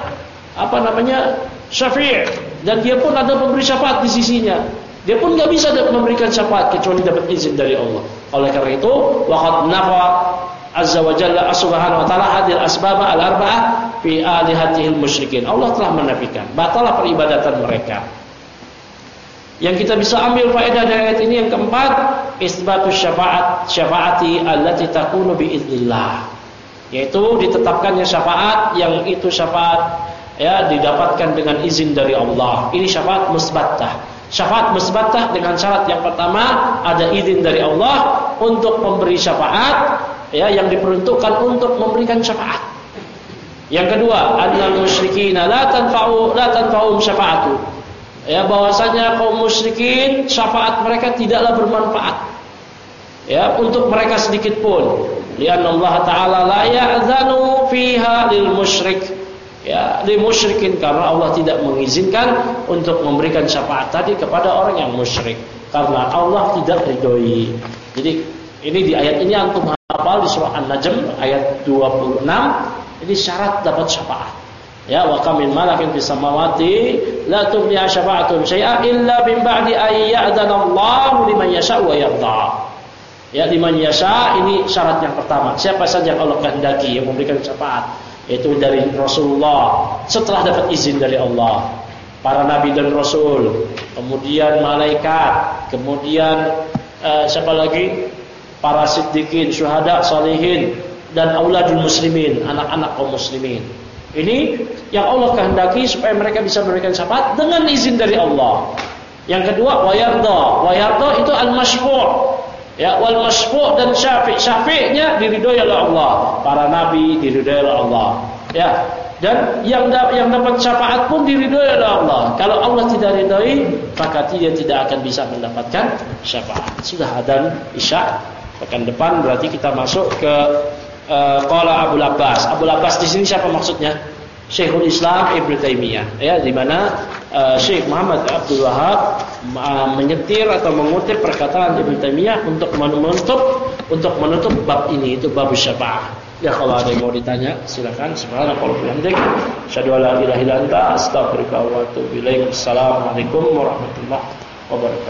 syafi', dan dia pun ada pemberi syafaat di sisinya. Dia pun enggak bisa memberikan syafaat kecuali dapat izin dari Allah. Oleh karena itu, waqad nafa azza wa jalla subhanahu wa ta'ala hadil asbab al-arba'ah fi alihatihil musyrikin. Allah telah menafikan, batalah peribadatan mereka. Yang kita bisa ambil faedah dari ayat ini, yang keempat, isbatus syafaati allati takunu biiznillah, yaitu ditetapkannya syafaat yang itu syafaat ya didapatkan dengan izin dari Allah. Ini syafaat musbattah. Syafaat musbattah dengan syarat yang pertama, ada izin dari Allah untuk memberi syafaat, ya, yang diperuntukkan untuk memberikan syafaat. Yang kedua, annal musyrikina la tanfa'um syafa'atu. Ya, bahwasanya kaum musyrikin syafaat mereka tidaklah bermanfaat. Ya, untuk mereka sedikit pun. Lianna Allah Ta'ala la ya'zanu fiha lil musyrik. Ya, lil musyrikin, karena Allah tidak mengizinkan untuk memberikan syafaat tadi kepada orang yang musyrik, karena Allah tidak ridhoi. Jadi ini di ayat ini antum hafal di surah An-Najm ayat 26, ini syarat dapat syafaat. Ya, wa kam min malakin fis samawati la tughni syafa'atuhum syai'a illa min ba'di ay ya'dana Allahu liman yasha'u wa yarda. Ya, liman yasha' ini syarat yang pertama. Siapa saja yang Allah kehendaki yang memberikan syafaat, yaitu dari Rasulullah setelah dapat izin dari Allah, para nabi dan rasul, kemudian malaikat, kemudian siapa lagi? Para siddiqin, syuhada, salihin, dan auladul muslimin, anak-anak kaum muslimin. Ini yang Allah kehendaki supaya mereka bisa memberikan syafaat dengan izin dari Allah. Yang kedua, wayarda. Wayarda itu al-masyfu'. Ya, wal masyfu' dan syafi'nya diridhoi oleh Allah. Para nabi diridhoi oleh Allah. Ya. Dan yang dapat syafaat pun diridhoi oleh Allah. Kalau Allah tidak ridhoi, maka dia tidak akan bisa mendapatkan syafaat. Sudah adzan Isya. Pekan depan berarti kita masuk ke qala Abul Abbas. Abul Abbas di sini siapa maksudnya? Syekhul Islam Ibnu Taimiyah, ya, di mana Syekh Muhammad Abdul Wahab menyetir atau mengutip perkataan Ibnu Taimiyah untuk menutup bab ini, itu bab syafaat. Ya, kalau ada yang mau ditanya silakan. Subhanallah wa bihamdik, asyhadu an la ilaha illa anta, astaghfiruka wa atubu ilaik. Assalamualaikum warahmatullahi wabarakatuh.